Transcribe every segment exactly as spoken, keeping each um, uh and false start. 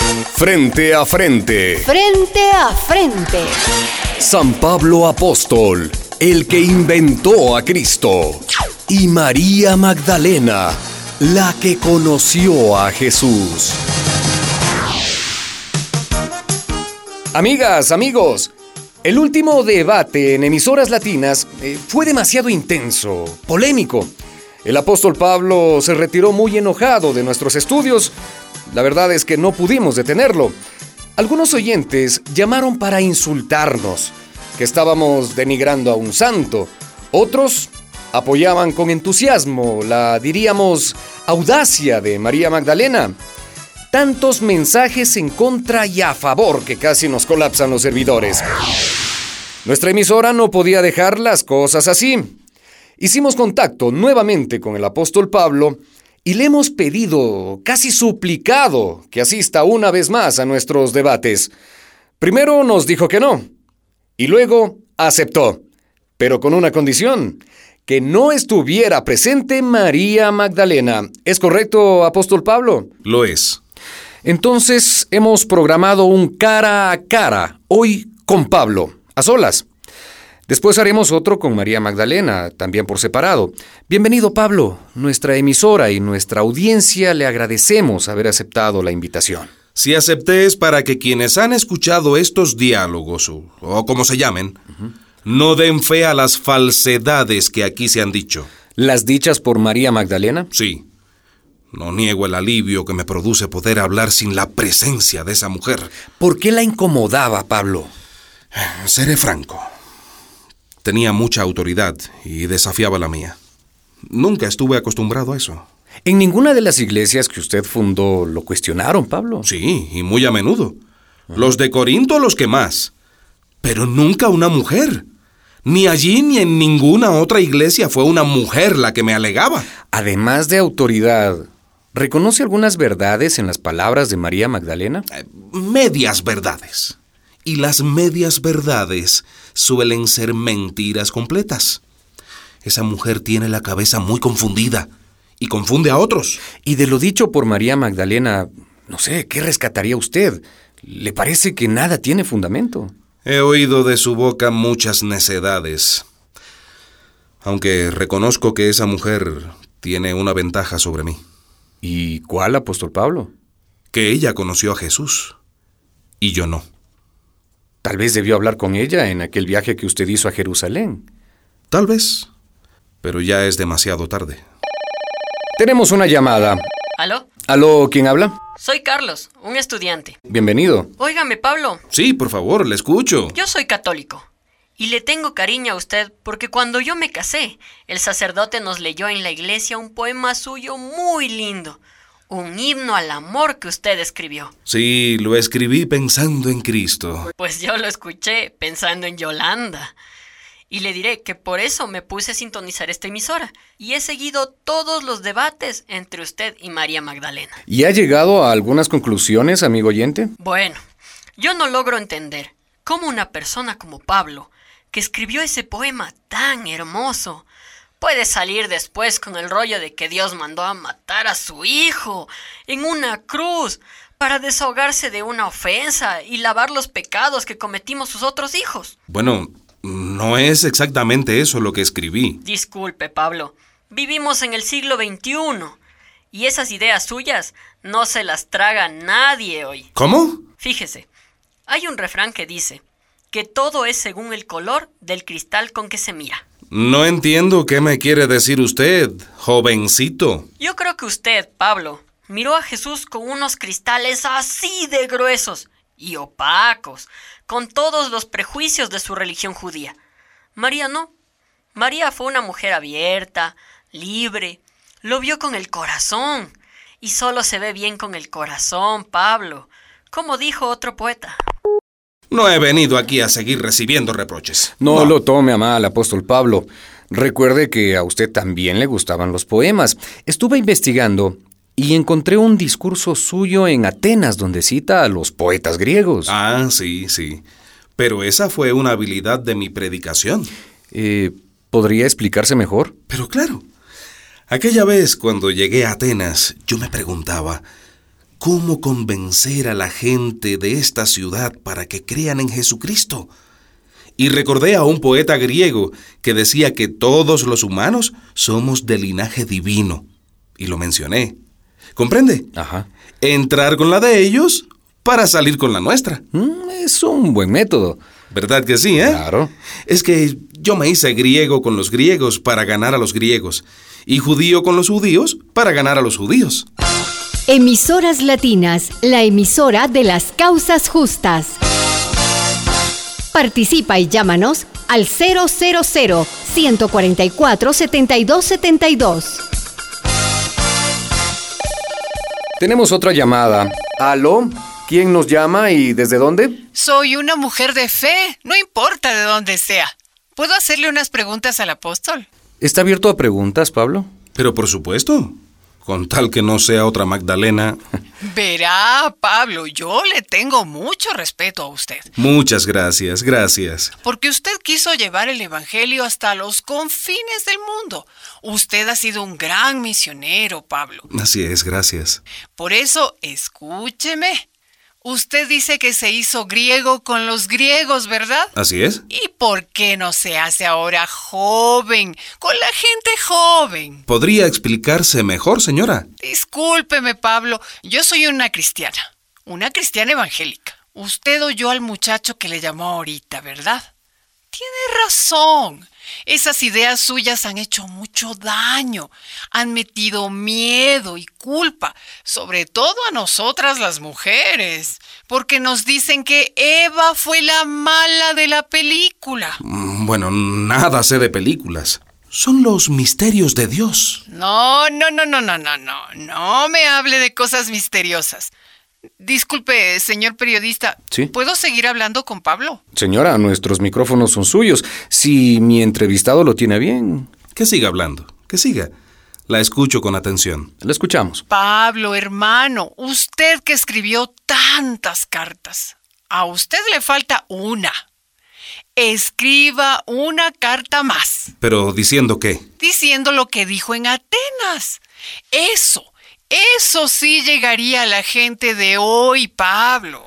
Frente a frente. Frente a frente. San Pablo Apóstol, el que inventó a Cristo. Y María Magdalena, la que conoció a Jesús. Amigas, amigos, el último debate en emisoras latinas eh, fue demasiado intenso, polémico. El apóstol Pablo se retiró muy enojado de nuestros estudios. La verdad es que no pudimos detenerlo. Algunos oyentes llamaron para insultarnos, que estábamos denigrando a un santo. Otros apoyaban con entusiasmo la, diríamos, audacia de María Magdalena. Tantos mensajes en contra y a favor que casi nos colapsan los servidores. Nuestra emisora no podía dejar las cosas así. Hicimos contacto nuevamente con el apóstol Pablo y le hemos pedido, casi suplicado, que asista una vez más a nuestros debates. Primero nos dijo que no, y luego aceptó, pero con una condición: que no estuviera presente María Magdalena. ¿Es correcto, apóstol Pablo? Lo es. Entonces hemos programado un cara a cara, hoy con Pablo, a solas. Después haremos otro con María Magdalena, también por separado. Bienvenido, Pablo. Nuestra emisora y nuestra audiencia le agradecemos haber aceptado la invitación. Si acepté es para que quienes han escuchado estos diálogos, o, o como se llamen, uh-huh, no den fe a las falsedades que aquí se han dicho. ¿Las dichas por María Magdalena? Sí. No niego el alivio que me produce poder hablar sin la presencia de esa mujer. ¿Por qué la incomodaba, Pablo? Seré franco. Tenía mucha autoridad y desafiaba la mía. Nunca estuve acostumbrado a eso. ¿En ninguna de las iglesias que usted fundó lo cuestionaron, Pablo? Sí, y muy a menudo. Los de Corinto los que más. Pero nunca una mujer. Ni allí ni en ninguna otra iglesia fue una mujer la que me alegaba. Además de autoridad, ¿reconoce algunas verdades en las palabras de María Magdalena? Eh, medias verdades. Y las medias verdades suelen ser mentiras completas. Esa mujer tiene la cabeza muy confundida y confunde a otros. Y de lo dicho por María Magdalena, no sé, ¿qué rescataría usted? ¿Le parece que nada tiene fundamento? He oído de su boca muchas necedades. Aunque reconozco que esa mujer tiene una ventaja sobre mí. ¿Y cuál, apóstol Pablo? Que ella conoció a Jesús y yo no. Tal vez debió hablar con ella en aquel viaje que usted hizo a Jerusalén. Tal vez, pero ya es demasiado tarde. Tenemos una llamada. ¿Aló? ¿Aló? ¿Quién habla? Soy Carlos, un estudiante. Bienvenido. Óigame, Pablo. Sí, por favor, le escucho. Yo soy católico y le tengo cariño a usted porque cuando yo me casé, el sacerdote nos leyó en la iglesia un poema suyo muy lindo. Un himno al amor que usted escribió. Sí, lo escribí pensando en Cristo. Pues yo lo escuché pensando en Yolanda. Y le diré que por eso me puse a sintonizar esta emisora. Y he seguido todos los debates entre usted y María Magdalena. ¿Y ha llegado a algunas conclusiones, amigo oyente? Bueno, yo no logro entender cómo una persona como Pablo, que escribió ese poema tan hermoso, puede salir después con el rollo de que Dios mandó a matar a su hijo en una cruz para desahogarse de una ofensa y lavar los pecados que cometimos sus otros hijos. Bueno, no es exactamente eso lo que escribí. Disculpe, Pablo. Vivimos en el siglo veintiuno y esas ideas suyas no se las traga nadie hoy. ¿Cómo? Fíjese, hay un refrán que dice que todo es según el color del cristal con que se mira. No entiendo qué me quiere decir usted, jovencito. Yo creo que usted, Pablo, miró a Jesús con unos cristales así de gruesos y opacos, con todos los prejuicios de su religión judía. María no. María fue una mujer abierta, libre, lo vio con el corazón. Y solo se ve bien con el corazón, Pablo, como dijo otro poeta. No he venido aquí a seguir recibiendo reproches. No, no lo tome a mal, apóstol Pablo. Recuerde que a usted también le gustaban los poemas. Estuve investigando y encontré un discurso suyo en Atenas donde cita a los poetas griegos. Ah, sí, sí. Pero esa fue una habilidad de mi predicación. Eh, ¿Podría explicarse mejor? Pero claro. Aquella vez cuando llegué a Atenas, yo me preguntaba, cómo convencer a la gente de esta ciudad para que crean en Jesucristo. Y recordé a un poeta griego que decía que todos los humanos somos de linaje divino. Y lo mencioné. ¿Comprende? Ajá. Entrar con la de ellos para salir con la nuestra. Mm, es un buen método. ¿Verdad que sí, eh? Claro. Es que yo me hice griego con los griegos para ganar a los griegos, y judío con los judíos para ganar a los judíos. Emisoras Latinas, la emisora de las causas justas. Participa y llámanos al cero cero cero, uno cuatro cuatro, siete dos siete dos. Tenemos otra llamada. ¿Aló? ¿Quién nos llama y desde dónde? Soy una mujer de fe, no importa de dónde sea. ¿Puedo hacerle unas preguntas al apóstol? ¿Está abierto a preguntas, Pablo? Pero por supuesto, con tal que no sea otra Magdalena. Verá, Pablo, yo le tengo mucho respeto a usted. Muchas gracias, gracias. Porque usted quiso llevar el evangelio hasta los confines del mundo. Usted ha sido un gran misionero, Pablo. Así es, gracias. Por eso, escúcheme. Usted dice que se hizo griego con los griegos, ¿verdad? Así es. ¿Y por qué no se hace ahora joven, con la gente joven? ¿Podría explicarse mejor, señora? Discúlpeme, Pablo, yo soy una cristiana, una cristiana evangélica. Usted oyó al muchacho que le llamó ahorita, ¿verdad? Tiene razón. Esas ideas suyas han hecho mucho daño, han metido miedo y culpa, sobre todo a nosotras las mujeres, porque nos dicen que Eva fue la mala de la película. Bueno, nada sé de películas. Son los misterios de Dios. No, no, no, no, no, no, no, no me hable de cosas misteriosas. Disculpe, señor periodista, ¿Sí? ¿Puedo seguir hablando con Pablo? Señora, nuestros micrófonos son suyos. Si mi entrevistado lo tiene bien. Que siga hablando, que siga. La escucho con atención. La escuchamos. Pablo, hermano, usted que escribió tantas cartas, a usted le falta una. Escriba una carta más. Pero diciendo qué. Diciendo lo que dijo en Atenas. Eso. Eso sí llegaría a la gente de hoy, Pablo.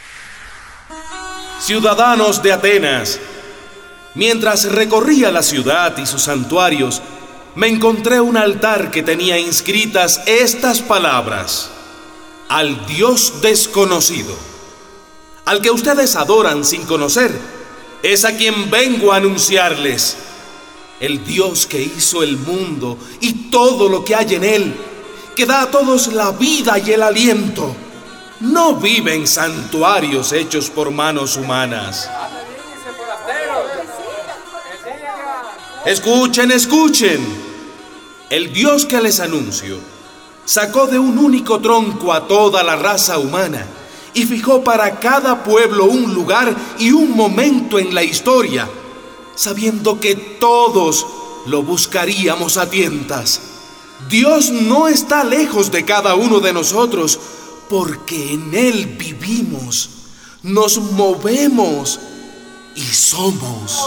Ciudadanos de Atenas, mientras recorría la ciudad y sus santuarios, me encontré un altar que tenía inscritas estas palabras: al Dios desconocido. Al que ustedes adoran sin conocer, es a quien vengo a anunciarles. El Dios que hizo el mundo y todo lo que hay en él, que da a todos la vida y el aliento, no vive en santuarios hechos por manos humanas. Escuchen, escuchen. El Dios que les anuncio sacó de un único tronco a toda la raza humana y fijó para cada pueblo un lugar y un momento en la historia, sabiendo que todos lo buscaríamos a tientas. Dios no está lejos de cada uno de nosotros, porque en Él vivimos, nos movemos y somos.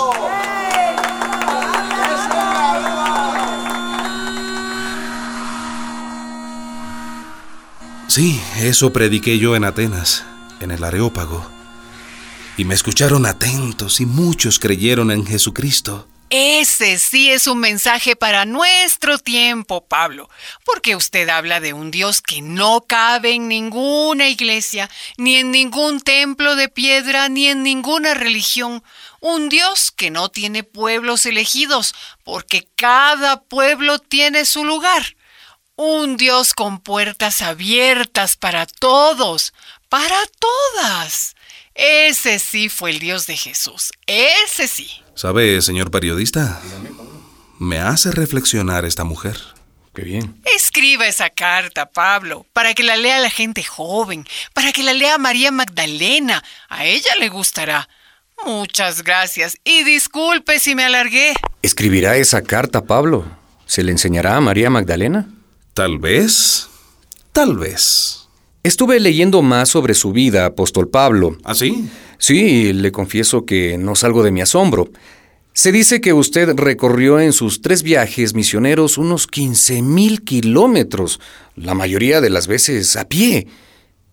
Sí, eso prediqué yo en Atenas, en el Areópago. Y me escucharon atentos y muchos creyeron en Jesucristo. Ese sí es un mensaje para nuestro tiempo, Pablo, porque usted habla de un Dios que no cabe en ninguna iglesia, ni en ningún templo de piedra, ni en ninguna religión. Un Dios que no tiene pueblos elegidos, porque cada pueblo tiene su lugar. Un Dios con puertas abiertas para todos, para todas. Ese sí fue el Dios de Jesús, ese sí. ¿Sabe, señor periodista? Me hace reflexionar esta mujer. Qué bien. Escriba esa carta, Pablo, para que la lea la gente joven, para que la lea María Magdalena. A ella le gustará. Muchas gracias y disculpe si me alargué. ¿Escribirá esa carta, Pablo? ¿Se le enseñará a María Magdalena? Tal vez, tal vez. Estuve leyendo más sobre su vida, apóstol Pablo. ¿Ah, sí? Sí, le confieso que no salgo de mi asombro. Se dice que usted recorrió en sus tres viajes misioneros unos quince mil kilómetros, la mayoría de las veces a pie.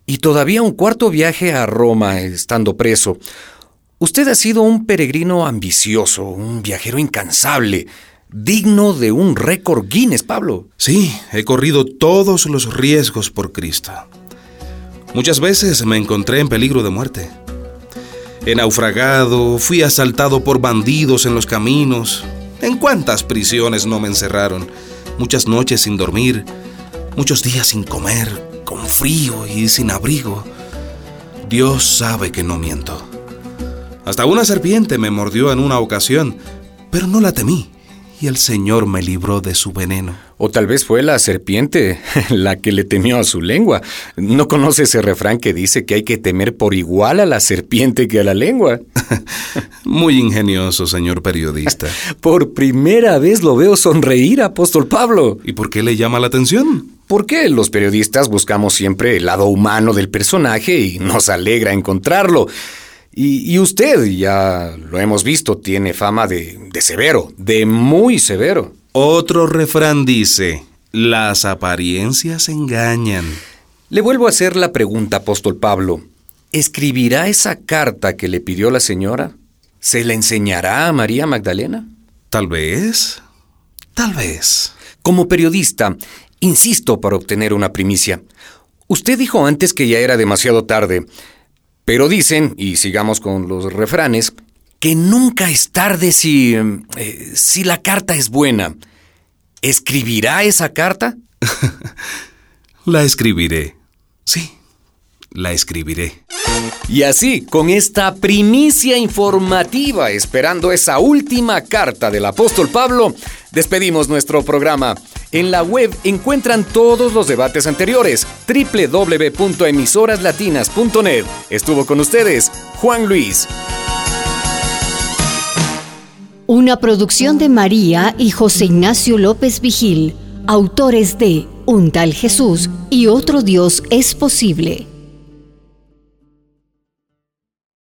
y todavía un cuarto viaje a Roma estando preso. Usted ha sido un peregrino ambicioso, un viajero incansable, digno de un récord Guinness, Pablo. Sí, he corrido todos los riesgos por Cristo. Muchas veces me encontré en peligro de muerte. He naufragado, fui asaltado por bandidos en los caminos. ¿En cuántas prisiones no me encerraron? Muchas noches sin dormir, muchos días sin comer, con frío y sin abrigo. Dios sabe que no miento. Hasta una serpiente me mordió en una ocasión, pero no la temí, y el Señor me libró de su veneno. O tal vez fue la serpiente la que le temió a su lengua. ¿No conoce ese refrán que dice que hay que temer por igual a la serpiente que a la lengua? Muy ingenioso, señor periodista. Por primera vez lo veo sonreír, apóstol Pablo. ¿Y por qué le llama la atención? Porque los periodistas buscamos siempre el lado humano del personaje y nos alegra encontrarlo. Y, y usted, ya lo hemos visto, tiene fama de, de severo, de muy severo. Otro refrán dice, las apariencias engañan. Le vuelvo a hacer la pregunta, apóstol Pablo. ¿Escribirá esa carta que le pidió la señora? ¿Se la enseñará a María Magdalena? Tal vez, tal vez. Como periodista, insisto para obtener una primicia. Usted dijo antes que ya era demasiado tarde. Pero dicen, y sigamos con los refranes, que nunca es tarde si, eh, si la carta es buena. ¿Escribirá esa carta? La escribiré. Sí, la escribiré. Y así, con esta primicia informativa, esperando esa última carta del apóstol Pablo, despedimos nuestro programa. En la web encuentran todos los debates anteriores, doble u doble u doble u punto emisoras latinas punto net. Estuvo con ustedes, Juan Luis. Una producción de María y José Ignacio López Vigil, autores de Un tal Jesús y otro Dios es posible.